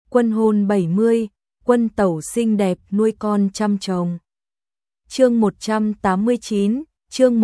Quân hôn 70, quân tẩu xinh đẹp nuôi con chăm chồng. Chương 189, chương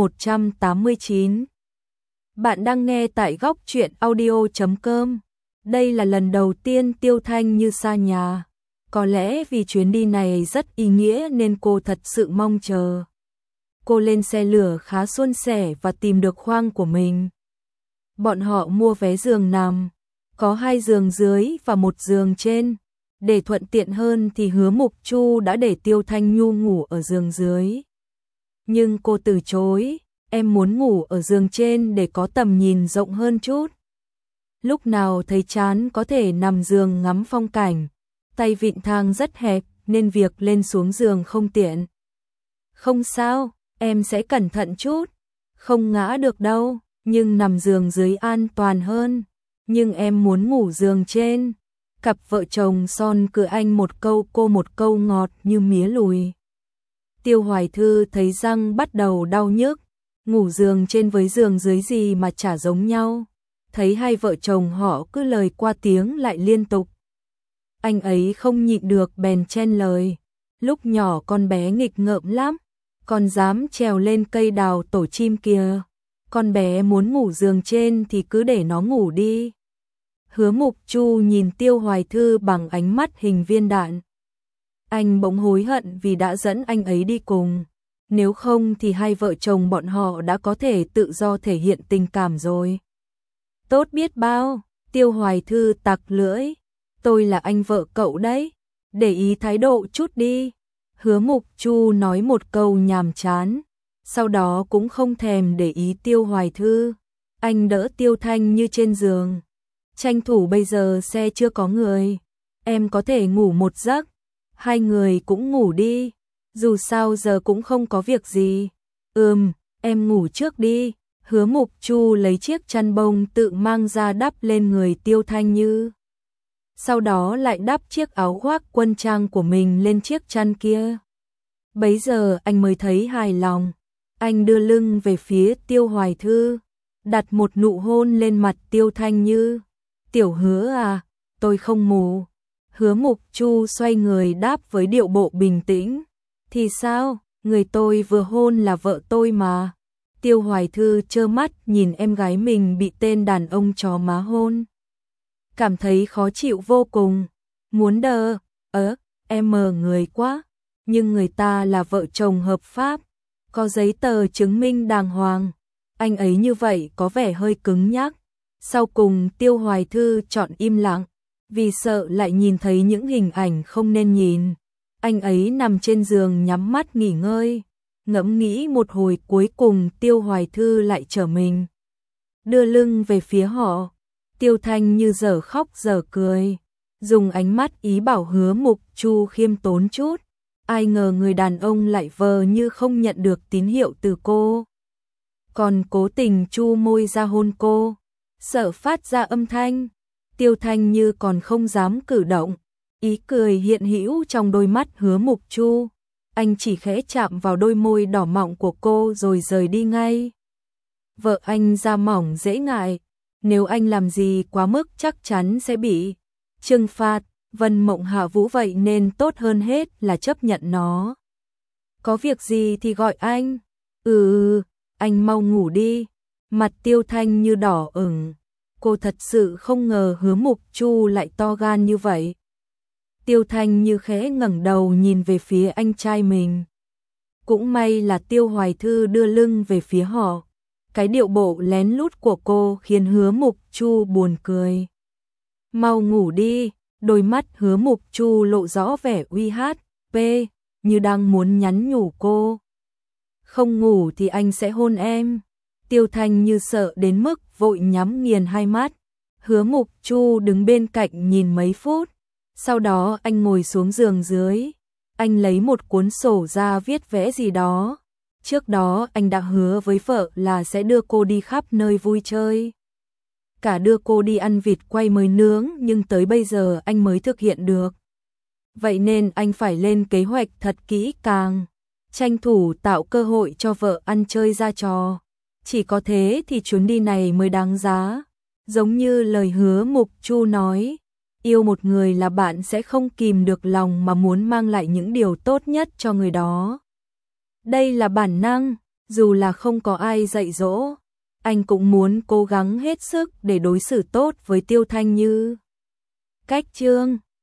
189. Bạn đang nghe tại góc truyện audio.com. Đây là lần đầu tiên Tiêu Thanh Như xa nhà. Có lẽ vì chuyến đi này rất ý nghĩa nên cô thật sự mong chờ. Cô lên xe lửa khá suôn sẻ và tìm được khoang của mình. Bọn họ mua vé giường nằm, có 2 giường dưới và 1 giường trên. Để thuận tiện hơn thì Hứa Mục Chu đã để Tiêu Thanh Nhu ngủ ở giường dưới. Nhưng cô từ chối, em muốn ngủ ở giường trên để có tầm nhìn rộng hơn chút. Lúc nào thấy chán có thể nằm giường ngắm phong cảnh, tay vịn thang rất hẹp nên việc lên xuống giường không tiện. Không sao, em sẽ cẩn thận chút, không ngã được đâu, nhưng nằm giường dưới an toàn hơn. Nhưng em muốn ngủ giường trên. Cặp vợ chồng son cửa anh một câu cô một câu ngọt như mía lùi. Tiêu Hoài Thư thấy răng bắt đầu đau nhức, ngủ giường trên với giường dưới gì mà chả giống nhau. Thấy hai vợ chồng họ cứ lời qua tiếng lại liên tục. Anh ấy không nhịn được bèn chen lời. Lúc nhỏ con bé nghịch ngợm lắm, con dám trèo lên cây đào tổ chim kìa. Con bé muốn ngủ giường trên thì cứ để nó ngủ đi. Hứa Mục Chu nhìn Tiêu Hoài Thư bằng ánh mắt hình viên đạn. Anh bỗng hối hận vì đã dẫn anh ấy đi cùng. Nếu không thì hai vợ chồng bọn họ đã có thể tự do thể hiện tình cảm rồi. Tốt biết bao, Tiêu Hoài Thư tặc lưỡi. Tôi là anh vợ cậu đấy, để ý thái độ chút đi. Hứa Mục Chu nói một câu nhàm chán, sau đó cũng không thèm để ý Tiêu Hoài Thư. Anh đỡ Tiêu Thanh Như trên giường. Tranh thủ bây giờ xe chưa có người, em có thể ngủ một giấc, hai người cũng ngủ đi, dù sao giờ cũng không có việc gì. Em ngủ trước đi. Hứa Mục Chu lấy chiếc chăn bông tự mang ra đắp lên người Tiêu Thanh Như. Sau đó lại đắp chiếc áo khoác quân trang của mình lên chiếc chăn kia. Bấy giờ anh mới thấy hài lòng. Anh đưa lưng về phía Tiêu Hoài Thư, đặt một nụ hôn lên mặt Tiêu Thanh Như. Tiểu Hứa à, tôi không mù. Hứa Mục Chu xoay người đáp với điệu bộ bình tĩnh. Thì sao, người tôi vừa hôn là vợ tôi mà. Tiêu Hoài Thư trơ mắt nhìn em gái mình bị tên đàn ông chó má hôn. Cảm thấy khó chịu vô cùng. Muốn đờ, em mờ người quá. Nhưng người ta là vợ chồng hợp pháp, có giấy tờ chứng minh đàng hoàng. Anh ấy như vậy có vẻ hơi cứng nhắc. Sau cùng Tiêu Hoài Thư chọn im lặng, vì sợ lại nhìn thấy những hình ảnh không nên nhìn. Anh ấy nằm trên giường nhắm mắt nghỉ ngơi. Ngẫm nghĩ một hồi cuối cùng Tiêu Hoài Thư lại trở mình, đưa lưng về phía họ. Tiêu Thanh Như dở khóc dở cười, dùng ánh mắt ý bảo Hứa Mục Chu khiêm tốn chút. Ai ngờ người đàn ông lại vờ như không nhận được tín hiệu từ cô, còn cố tình chu môi ra hôn cô, sợ phát ra âm thanh. Tiêu Thanh Như còn không dám cử động, ý cười hiện hữu trong đôi mắt Hứa Mục Chu. Anh chỉ khẽ chạm vào đôi môi đỏ mọng của cô rồi rời đi ngay. Vợ anh da mỏng dễ ngại, nếu anh làm gì quá mức chắc chắn sẽ bị trừng phạt. Vân Mộng Hạ Vũ vậy nên tốt hơn hết là chấp nhận nó. Có việc gì thì gọi anh. Anh mau ngủ đi. Mặt Tiêu Thanh Như đỏ ửng. Cô thật sự không ngờ Hứa Mục Chu lại to gan như vậy. Tiêu Thanh Như khẽ ngẩng đầu nhìn về phía anh trai mình. Cũng may là Tiêu Hoài Thư đưa lưng về phía họ. Cái điệu bộ lén lút của cô khiến Hứa Mục Chu buồn cười. Mau ngủ đi. Đôi mắt Hứa Mục Chu lộ rõ vẻ uy hát, như đang muốn nhắn nhủ cô. Không ngủ thì anh sẽ hôn em. Tiêu Thanh Như sợ đến mức vội nhắm nghiền hai mắt. Hứa Mục Chu đứng bên cạnh nhìn mấy phút. Sau đó anh ngồi xuống giường dưới. Anh lấy một cuốn sổ ra viết vẽ gì đó. Trước đó anh đã hứa với vợ là sẽ đưa cô đi khắp nơi vui chơi. Cả đưa cô đi ăn vịt quay mới nướng, nhưng tới bây giờ anh mới thực hiện được. Vậy nên anh phải lên kế hoạch thật kỹ càng, tranh thủ tạo cơ hội cho vợ ăn chơi ra trò. Chỉ có thế thì chuyến đi này mới đáng giá. Giống như lời Hứa Mục Chu nói, Yêu một người là bạn sẽ không kìm được lòng mà muốn mang lại những điều tốt nhất cho người đó. Đây là bản năng, dù là không có ai dạy dỗ, anh cũng muốn cố gắng hết sức để đối xử tốt với Tiêu Thanh Như. Cách chương